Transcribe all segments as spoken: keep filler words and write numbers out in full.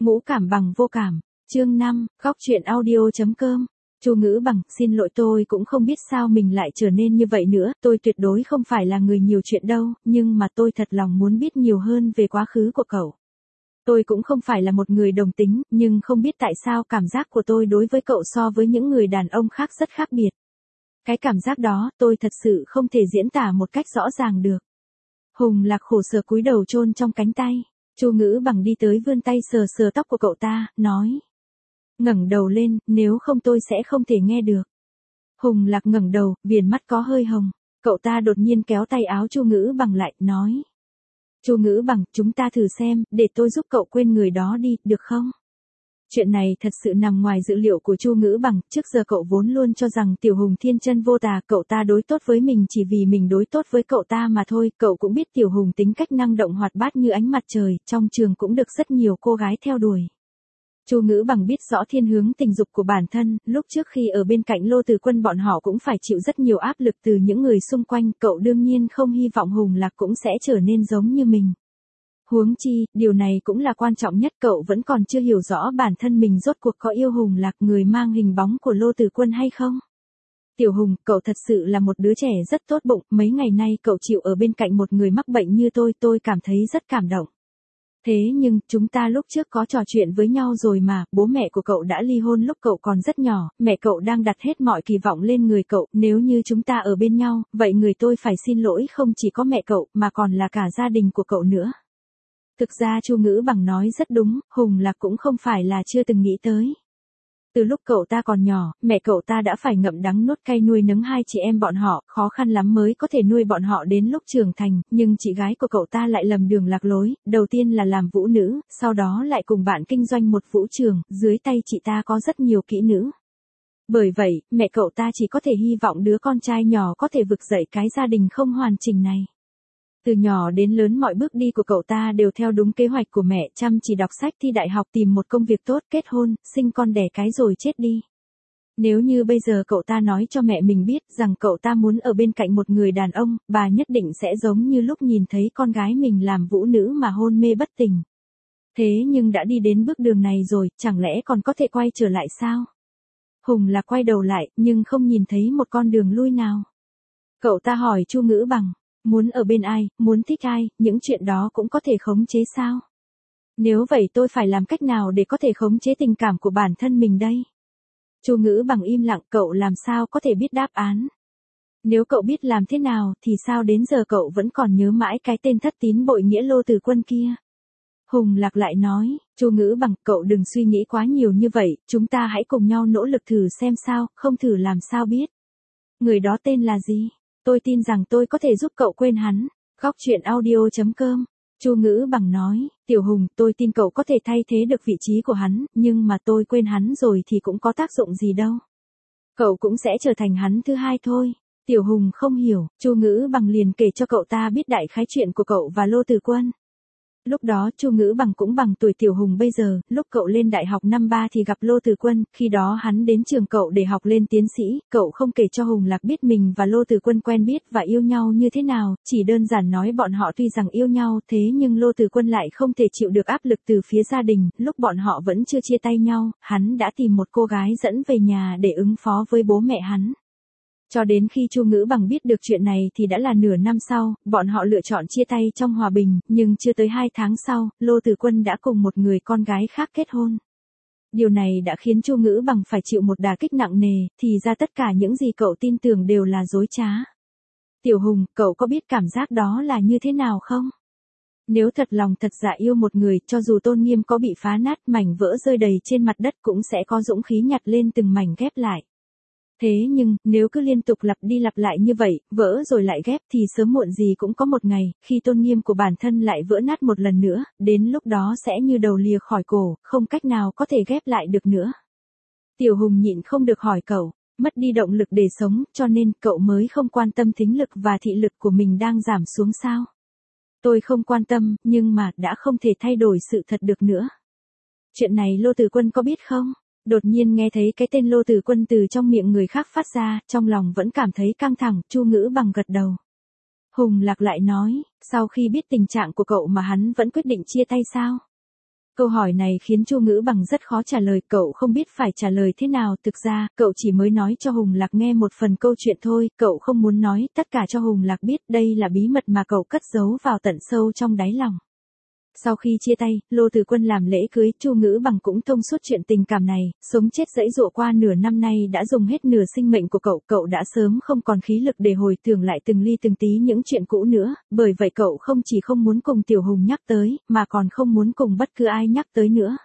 Ngũ cảm bằng vô cảm. Chương năm, góc truyện audio.com. Chu Ngữ Bằng, xin lỗi tôi cũng không biết sao mình lại trở nên như vậy nữa, tôi tuyệt đối không phải là người nhiều chuyện đâu, nhưng mà tôi thật lòng muốn biết nhiều hơn về quá khứ của cậu. Tôi cũng không phải là một người đồng tính, nhưng không biết tại sao cảm giác của tôi đối với cậu so với những người đàn ông khác rất khác biệt. Cái cảm giác đó, tôi thật sự không thể diễn tả một cách rõ ràng được. Hùng Lạc khổ sở cúi đầu chôn trong cánh tay. Chu Ngữ Bằng đi tới vươn tay sờ sờ tóc của cậu ta, nói. Ngẩng đầu lên, nếu không tôi sẽ không thể nghe được. Hùng Lạc ngẩng đầu, viền mắt có hơi hồng. Cậu ta đột nhiên kéo tay áo Chu Ngữ Bằng lại, nói. Chu Ngữ Bằng, chúng ta thử xem, để tôi giúp cậu quên người đó đi, được không? Chuyện này thật sự nằm ngoài dự liệu của Chu Ngữ Bằng, trước giờ cậu vốn luôn cho rằng Tiểu Hùng thiên chân vô tà, cậu ta đối tốt với mình chỉ vì mình đối tốt với cậu ta mà thôi, cậu cũng biết Tiểu Hùng tính cách năng động hoạt bát như ánh mặt trời, trong trường cũng được rất nhiều cô gái theo đuổi. Chu Ngữ Bằng biết rõ thiên hướng tình dục của bản thân, lúc trước khi ở bên cạnh Lô Từ Quân bọn họ cũng phải chịu rất nhiều áp lực từ những người xung quanh, cậu đương nhiên không hy vọng Hùng Lạc cũng sẽ trở nên giống như mình. Huống chi, điều này cũng là quan trọng nhất, cậu vẫn còn chưa hiểu rõ bản thân mình rốt cuộc có yêu Hùng Lạc, người mang hình bóng của Lô Từ Quân hay không. Tiểu Hùng, cậu thật sự là một đứa trẻ rất tốt bụng, mấy ngày nay cậu chịu ở bên cạnh một người mắc bệnh như tôi, tôi cảm thấy rất cảm động. Thế nhưng, chúng ta lúc trước có trò chuyện với nhau rồi mà, bố mẹ của cậu đã ly hôn lúc cậu còn rất nhỏ, mẹ cậu đang đặt hết mọi kỳ vọng lên người cậu, nếu như chúng ta ở bên nhau, vậy người tôi phải xin lỗi không chỉ có mẹ cậu, mà còn là cả gia đình của cậu nữa. Thực ra Chu Ngữ Bằng nói rất đúng, Hùng Lạc cũng không phải là chưa từng nghĩ tới. Từ lúc cậu ta còn nhỏ, mẹ cậu ta đã phải ngậm đắng nuốt cay nuôi nấng hai chị em bọn họ, khó khăn lắm mới có thể nuôi bọn họ đến lúc trưởng thành, nhưng chị gái của cậu ta lại lầm đường lạc lối, đầu tiên là làm vũ nữ, sau đó lại cùng bạn kinh doanh một vũ trường, dưới tay chị ta có rất nhiều kỹ nữ. Bởi vậy, mẹ cậu ta chỉ có thể hy vọng đứa con trai nhỏ có thể vực dậy cái gia đình không hoàn chỉnh này. Từ nhỏ đến lớn mọi bước đi của cậu ta đều theo đúng kế hoạch của mẹ, chăm chỉ đọc sách, thi đại học, tìm một công việc tốt, kết hôn, sinh con đẻ cái rồi chết đi. Nếu như bây giờ cậu ta nói cho mẹ mình biết rằng cậu ta muốn ở bên cạnh một người đàn ông, bà nhất định sẽ giống như lúc nhìn thấy con gái mình làm vũ nữ mà hôn mê bất tỉnh. Thế nhưng đã đi đến bước đường này rồi, chẳng lẽ còn có thể quay trở lại sao? Hùng Lạc quay đầu lại, nhưng không nhìn thấy một con đường lui nào. Cậu ta hỏi Chu Ngữ Bằng. Muốn ở bên ai, muốn thích ai, những chuyện đó cũng có thể khống chế sao? Nếu vậy tôi phải làm cách nào để có thể khống chế tình cảm của bản thân mình đây? Chu Ngữ Bằng im lặng, cậu làm sao có thể biết đáp án? Nếu cậu biết làm thế nào thì sao đến giờ cậu vẫn còn nhớ mãi cái tên thất tín bội nghĩa Lô Từ Quân kia? Hùng Lạc lại nói, Chu Ngữ Bằng, cậu đừng suy nghĩ quá nhiều như vậy, chúng ta hãy cùng nhau nỗ lực thử xem sao, không thử làm sao biết. Người đó tên là gì? Tôi tin rằng tôi có thể giúp cậu quên hắn. Góc truyện audio.com. Chu Ngữ Bằng nói, Tiểu Hùng, tôi tin cậu có thể thay thế được vị trí của hắn, nhưng mà tôi quên hắn rồi thì cũng có tác dụng gì đâu. Cậu cũng sẽ trở thành hắn thứ hai thôi. Tiểu Hùng không hiểu, Chu Ngữ Bằng liền kể cho cậu ta biết đại khái chuyện của cậu và Lô Từ Quân. Lúc đó Chu Ngữ Bằng cũng bằng tuổi Tiểu Hùng bây giờ, lúc cậu lên đại học năm ba thì gặp Lô Từ Quân, khi đó hắn đến trường cậu để học lên tiến sĩ, cậu không kể cho Hùng Lạc biết mình và Lô Từ Quân quen biết và yêu nhau như thế nào, chỉ đơn giản nói bọn họ tuy rằng yêu nhau thế nhưng Lô Từ Quân lại không thể chịu được áp lực từ phía gia đình, lúc bọn họ vẫn chưa chia tay nhau, hắn đã tìm một cô gái dẫn về nhà để ứng phó với bố mẹ hắn. Cho đến khi Chu Ngữ Bằng biết được chuyện này thì đã là nửa năm sau, bọn họ lựa chọn chia tay trong hòa bình, nhưng chưa tới hai tháng sau, Lô Từ Quân đã cùng một người con gái khác kết hôn. Điều này đã khiến Chu Ngữ Bằng phải chịu một đả kích nặng nề, thì ra tất cả những gì cậu tin tưởng đều là dối trá. Tiểu Hùng, cậu có biết cảm giác đó là như thế nào không? Nếu thật lòng thật dạ yêu một người, cho dù tôn nghiêm có bị phá nát, mảnh vỡ rơi đầy trên mặt đất cũng sẽ có dũng khí nhặt lên từng mảnh ghép lại. Thế nhưng, nếu cứ liên tục lặp đi lặp lại như vậy, vỡ rồi lại ghép thì sớm muộn gì cũng có một ngày, khi tôn nghiêm của bản thân lại vỡ nát một lần nữa, đến lúc đó sẽ như đầu lìa khỏi cổ, không cách nào có thể ghép lại được nữa. Tiểu Hùng nhịn không được hỏi cậu, mất đi động lực để sống, cho nên cậu mới không quan tâm thính lực và thị lực của mình đang giảm xuống sao? Tôi không quan tâm, nhưng mà đã không thể thay đổi sự thật được nữa. Chuyện này Lô Từ Quân có biết không? Đột nhiên nghe thấy cái tên Lô Từ Quân từ trong miệng người khác phát ra, trong lòng vẫn cảm thấy căng thẳng, Chu Ngữ Bằng gật đầu. Hùng Lạc lại nói, sau khi biết tình trạng của cậu mà hắn vẫn quyết định chia tay sao? Câu hỏi này khiến Chu Ngữ Bằng rất khó trả lời, cậu không biết phải trả lời thế nào, thực ra, cậu chỉ mới nói cho Hùng Lạc nghe một phần câu chuyện thôi, cậu không muốn nói tất cả cho Hùng Lạc biết, đây là bí mật mà cậu cất giấu vào tận sâu trong đáy lòng. Sau khi chia tay, Lô Từ Quân làm lễ cưới, Chu Ngữ Bằng cũng thông suốt chuyện tình cảm này, sống chết giãy giụa qua nửa năm nay đã dùng hết nửa sinh mệnh của cậu, cậu đã sớm không còn khí lực để hồi tưởng lại từng ly từng tí những chuyện cũ nữa, bởi vậy cậu không chỉ không muốn cùng Tiểu Hùng nhắc tới, mà còn không muốn cùng bất cứ ai nhắc tới nữa.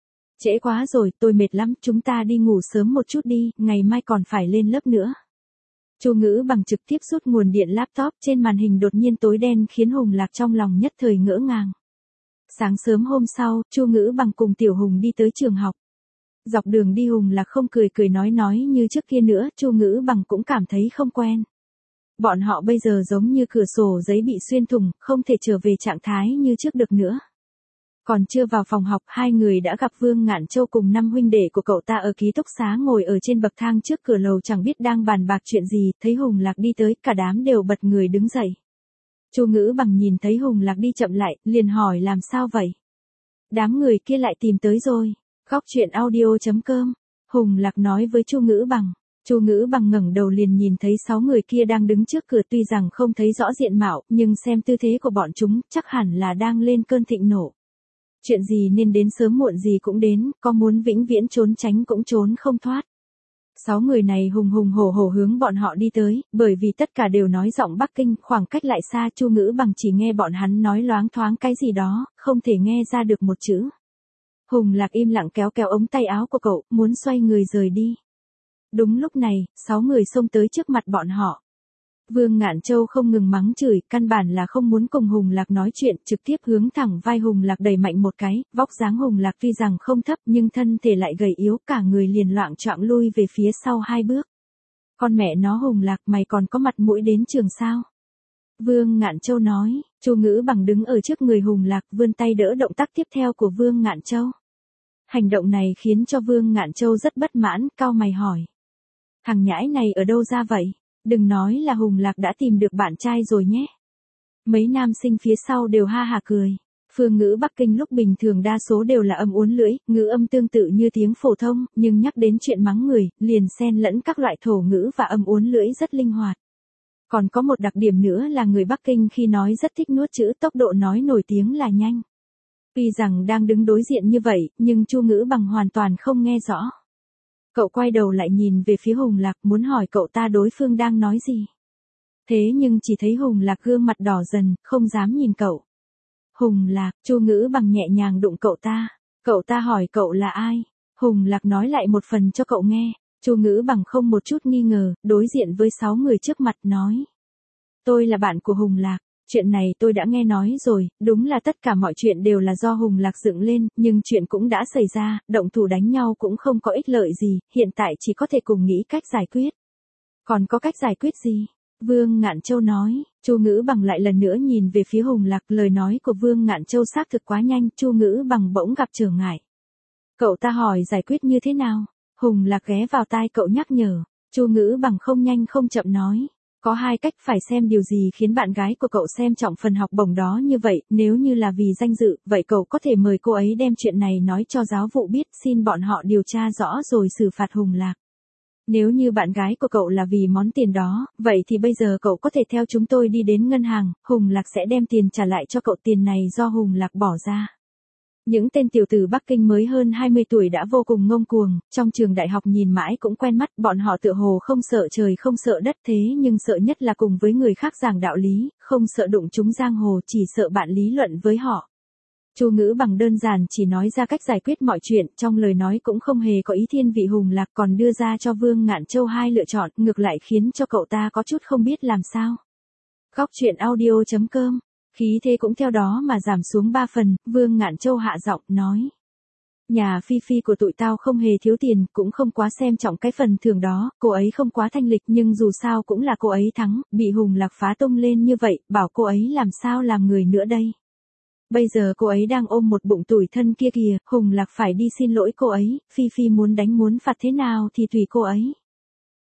Trễ quá rồi, tôi mệt lắm, chúng ta đi ngủ sớm một chút đi, ngày mai còn phải lên lớp nữa. Chu Ngữ Bằng trực tiếp rút nguồn điện laptop, trên màn hình đột nhiên tối đen khiến Hùng Lạc trong lòng nhất thời ngỡ ngàng. Sáng sớm hôm sau, Chu Ngữ Bằng cùng Tiểu Hùng đi tới trường học. Dọc đường đi Hùng Lạc không cười cười nói nói như trước kia nữa, Chu Ngữ Bằng cũng cảm thấy không quen. Bọn họ bây giờ giống như cửa sổ giấy bị xuyên thủng, không thể trở về trạng thái như trước được nữa. Còn chưa vào phòng học, hai người đã gặp Vương Ngạn Châu cùng năm huynh đệ của cậu ta ở ký túc xá ngồi ở trên bậc thang trước cửa lầu chẳng biết đang bàn bạc chuyện gì, thấy Hùng Lạc đi tới, cả đám đều bật người đứng dậy. Chu Ngữ Bằng nhìn thấy Hùng Lạc đi chậm lại, liền hỏi làm sao vậy? Đám người kia lại tìm tới rồi. Góc truyện audio chấm com. Hùng Lạc nói với Chu Ngữ Bằng. Chu Ngữ Bằng ngẩng đầu liền nhìn thấy sáu người kia đang đứng trước cửa, tuy rằng không thấy rõ diện mạo, nhưng xem tư thế của bọn chúng, chắc hẳn là đang lên cơn thịnh nộ. Chuyện gì nên đến sớm muộn gì cũng đến, có muốn vĩnh viễn trốn tránh cũng trốn không thoát. Sáu người này hùng hùng hổ hổ hướng bọn họ đi tới, bởi vì tất cả đều nói giọng Bắc Kinh, khoảng cách lại xa, Chu Ngữ Bằng chỉ nghe bọn hắn nói loáng thoáng cái gì đó, không thể nghe ra được một chữ. Hùng Lạc im lặng kéo kéo ống tay áo của cậu, muốn xoay người rời đi. Đúng lúc này, sáu người xông tới trước mặt bọn họ. Vương Ngạn Châu không ngừng mắng chửi, căn bản là không muốn cùng Hùng Lạc nói chuyện, trực tiếp hướng thẳng vai Hùng Lạc đẩy mạnh một cái, vóc dáng Hùng Lạc tuy rằng không thấp nhưng thân thể lại gầy yếu, cả người liền loạng choạng lui về phía sau hai bước. Con mẹ nó Hùng Lạc, mày còn có mặt mũi đến trường sao? Vương Ngạn Châu nói. Chu Ngữ Bằng đứng ở trước người Hùng Lạc, vươn tay đỡ động tác tiếp theo của Vương Ngạn Châu. Hành động này khiến cho Vương Ngạn Châu rất bất mãn, cau mày hỏi. Thằng nhãi này ở đâu ra vậy? Đừng nói là Hùng Lạc đã tìm được bạn trai rồi nhé. Mấy nam sinh phía sau đều ha hả cười. Phương ngữ Bắc Kinh lúc bình thường đa số đều là âm uốn lưỡi, ngữ âm tương tự như tiếng phổ thông, nhưng nhắc đến chuyện mắng người, liền xen lẫn các loại thổ ngữ và âm uốn lưỡi rất linh hoạt. Còn có một đặc điểm nữa là người Bắc Kinh khi nói rất thích nuốt chữ, tốc độ nói nổi tiếng là nhanh. Tuy rằng đang đứng đối diện như vậy, nhưng Chu Ngữ Bằng hoàn toàn không nghe rõ. Cậu quay đầu lại nhìn về phía Hùng Lạc, muốn hỏi cậu ta đối phương đang nói gì. Thế nhưng chỉ thấy Hùng Lạc gương mặt đỏ dần, không dám nhìn cậu. Hùng Lạc, Chu Ngữ Bằng nhẹ nhàng đụng cậu ta. Cậu ta hỏi cậu là ai? Hùng Lạc nói lại một phần cho cậu nghe. Chu Ngữ Bằng không một chút nghi ngờ, đối diện với sáu người trước mặt nói. Tôi là bạn của Hùng Lạc. Chuyện này tôi đã nghe nói rồi, đúng là tất cả mọi chuyện đều là do Hùng Lạc dựng lên, nhưng chuyện cũng đã xảy ra, động thủ đánh nhau cũng không có ích lợi gì, hiện tại chỉ có thể cùng nghĩ cách giải quyết. Còn có cách giải quyết gì? Vương Ngạn Châu nói. Chu Ngữ Bằng lại lần nữa nhìn về phía Hùng Lạc, lời nói của Vương Ngạn Châu xác thực quá nhanh, Chu Ngữ Bằng bỗng gặp trở ngại. Cậu ta hỏi giải quyết như thế nào? Hùng Lạc ghé vào tai cậu nhắc nhở. Chu Ngữ Bằng không nhanh không chậm nói. Có hai cách, phải xem điều gì khiến bạn gái của cậu xem trọng phần học bổng đó như vậy, nếu như là vì danh dự, vậy cậu có thể mời cô ấy đem chuyện này nói cho giáo vụ biết, xin bọn họ điều tra rõ rồi xử phạt Hùng Lạc. Nếu như bạn gái của cậu là vì món tiền đó, vậy thì bây giờ cậu có thể theo chúng tôi đi đến ngân hàng, Hùng Lạc sẽ đem tiền trả lại cho cậu, tiền này do Hùng Lạc bỏ ra. Những tên tiểu tử Bắc Kinh mới hơn hai mươi tuổi đã vô cùng ngông cuồng, trong trường đại học nhìn mãi cũng quen mắt, bọn họ tựa hồ không sợ trời không sợ đất, thế nhưng sợ nhất là cùng với người khác giảng đạo lý, không sợ đụng chúng giang hồ, chỉ sợ bạn lý luận với họ. Chu Ngữ Bằng đơn giản chỉ nói ra cách giải quyết mọi chuyện, trong lời nói cũng không hề có ý thiên vị Hùng Lạc, còn đưa ra cho Vương Ngạn Châu hai lựa chọn, ngược lại khiến cho cậu ta có chút không biết làm sao. Góc truyện audio chấm com. Khí thế cũng theo đó mà giảm xuống ba phần, Vương Ngạn Châu hạ giọng, nói. Nhà Phi Phi của tụi tao không hề thiếu tiền, cũng không quá xem trọng cái phần thưởng đó, cô ấy không quá thanh lịch nhưng dù sao cũng là cô ấy thắng, bị Hùng Lạc phá tung lên như vậy, bảo cô ấy làm sao làm người nữa đây. Bây giờ cô ấy đang ôm một bụng tủi thân kia kìa, Hùng Lạc phải đi xin lỗi cô ấy, Phi Phi muốn đánh muốn phạt thế nào thì tùy cô ấy.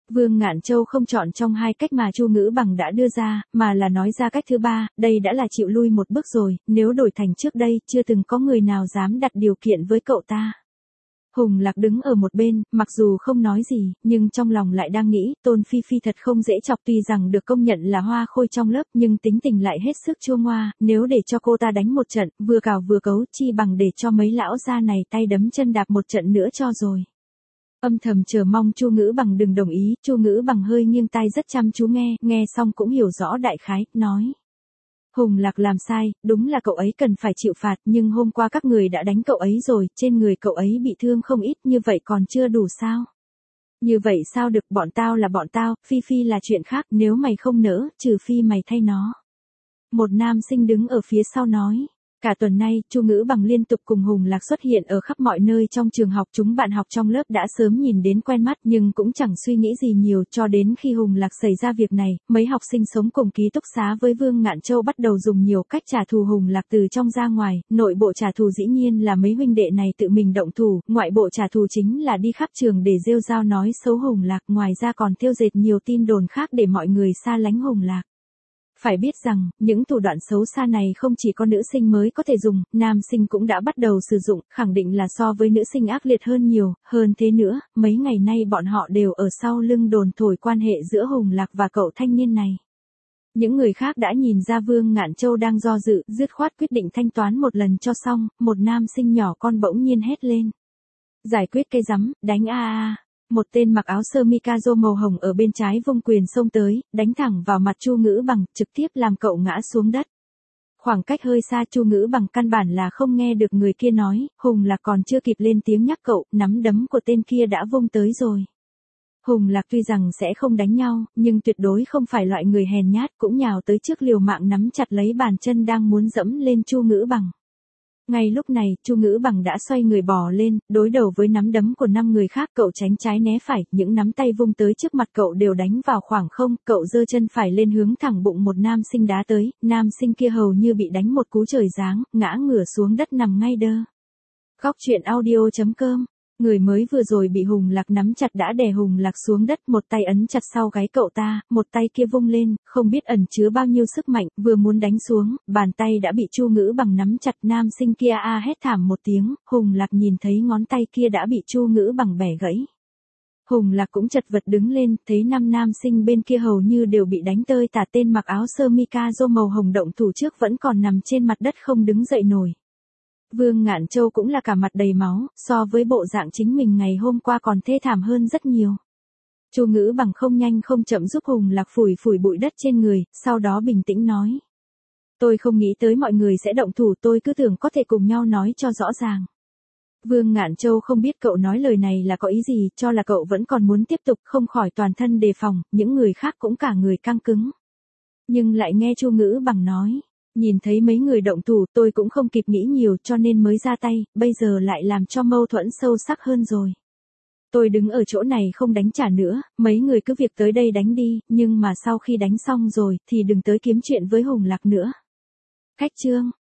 Vương Ngạn Châu không chọn trong hai cách mà Chu Ngữ Bằng đã đưa ra, mà là nói ra cách thứ ba, đây đã là chịu lui một bước rồi, nếu đổi thành trước đây, chưa từng có người nào dám đặt điều kiện với cậu ta. Hùng Lạc đứng ở một bên, mặc dù không nói gì, nhưng trong lòng lại đang nghĩ, Tôn Phi Phi thật không dễ chọc, tuy rằng được công nhận là hoa khôi trong lớp, nhưng tính tình lại hết sức chua ngoa, nếu để cho cô ta đánh một trận, vừa cào vừa cấu, chi bằng để cho mấy lão gia này tay đấm chân đạp một trận nữa cho rồi. Âm thầm chờ mong Chu Ngữ Bằng đừng đồng ý, Chu Ngữ Bằng hơi nghiêng tai rất chăm chú nghe, nghe xong cũng hiểu rõ đại khái, nói. Hùng Lạc làm sai, đúng là cậu ấy cần phải chịu phạt, nhưng hôm qua các người đã đánh cậu ấy rồi, trên người cậu ấy bị thương không ít, như vậy còn chưa đủ sao? Như vậy sao được, bọn tao là bọn tao, Phi Phi là chuyện khác, nếu mày không nỡ, trừ phi mày thay nó. Một nam sinh đứng ở phía sau nói. Cả tuần nay, Chu Ngữ Bằng liên tục cùng Hùng Lạc xuất hiện ở khắp mọi nơi trong trường học, chúng bạn học trong lớp đã sớm nhìn đến quen mắt nhưng cũng chẳng suy nghĩ gì nhiều, cho đến khi Hùng Lạc xảy ra việc này, mấy học sinh sống cùng ký túc xá với Vương Ngạn Châu bắt đầu dùng nhiều cách trả thù Hùng Lạc từ trong ra ngoài, nội bộ trả thù dĩ nhiên là mấy huynh đệ này tự mình động thủ, ngoại bộ trả thù chính là đi khắp trường để rêu rao nói xấu Hùng Lạc, ngoài ra còn thêu dệt nhiều tin đồn khác để mọi người xa lánh Hùng Lạc. Phải biết rằng, những thủ đoạn xấu xa này không chỉ có nữ sinh mới có thể dùng, nam sinh cũng đã bắt đầu sử dụng, khẳng định là so với nữ sinh ác liệt hơn nhiều, hơn thế nữa, mấy ngày nay bọn họ đều ở sau lưng đồn thổi quan hệ giữa Hùng Lạc và cậu thanh niên này. Những người khác đã nhìn ra Vương Ngạn Châu đang do dự, dứt khoát quyết định thanh toán một lần cho xong, một nam sinh nhỏ con bỗng nhiên hét lên. Giải quyết cái rắm, đánh a a. Một tên mặc áo sơ mi caro màu hồng ở bên trái vung quyền xông tới, đánh thẳng vào mặt Chu Ngữ Bằng, trực tiếp làm cậu ngã xuống đất. Khoảng cách hơi xa, Chu Ngữ Bằng căn bản là không nghe được người kia nói, Hùng Lạc còn chưa kịp lên tiếng nhắc cậu, nắm đấm của tên kia đã vung tới rồi. Hùng Lạc tuy rằng sẽ không đánh nhau, nhưng tuyệt đối không phải loại người hèn nhát, cũng nhào tới trước liều mạng nắm chặt lấy bàn chân đang muốn dẫm lên Chu Ngữ Bằng. Ngay lúc này, Chu Ngữ Bằng đã xoay người bò lên, đối đầu với nắm đấm của năm người khác, cậu tránh trái né phải, những nắm tay vung tới trước mặt cậu đều đánh vào khoảng không, cậu giơ chân phải lên hướng thẳng bụng một nam sinh đá tới, nam sinh kia hầu như bị đánh một cú trời giáng, ngã ngửa xuống đất nằm ngay đơ. Góc truyện audio chấm com. Người mới vừa rồi bị Hùng Lạc nắm chặt đã đè Hùng Lạc xuống đất, một tay ấn chặt sau gáy cậu ta, một tay kia vung lên, không biết ẩn chứa bao nhiêu sức mạnh, vừa muốn đánh xuống, bàn tay đã bị Chu Ngữ Bằng nắm chặt, nam sinh kia a hét thảm một tiếng, Hùng Lạc nhìn thấy ngón tay kia đã bị Chu Ngữ Bằng bẻ gãy. Hùng Lạc cũng chật vật đứng lên, thấy năm nam sinh bên kia hầu như đều bị đánh tơi tả, tên mặc áo sơ mi caro màu hồng động thủ trước vẫn còn nằm trên mặt đất không đứng dậy nổi. Vương Ngạn Châu cũng là cả mặt đầy máu, so với bộ dạng chính mình ngày hôm qua còn thê thảm hơn rất nhiều. Chu Ngữ Bằng không nhanh không chậm giúp Hùng Lạc phủi phủi bụi đất trên người, sau đó bình tĩnh nói. Tôi không nghĩ tới mọi người sẽ động thủ, tôi cứ tưởng có thể cùng nhau nói cho rõ ràng. Vương Ngạn Châu không biết cậu nói lời này là có ý gì, cho là cậu vẫn còn muốn tiếp tục, không khỏi toàn thân đề phòng, những người khác cũng cả người căng cứng. Nhưng lại nghe Chu Ngữ Bằng nói. Nhìn thấy mấy người động thủ, tôi cũng không kịp nghĩ nhiều cho nên mới ra tay, bây giờ lại làm cho mâu thuẫn sâu sắc hơn rồi. Tôi đứng ở chỗ này không đánh trả nữa, mấy người cứ việc tới đây đánh đi, nhưng mà sau khi đánh xong rồi thì đừng tới kiếm chuyện với Hùng Lạc nữa. Khách trương,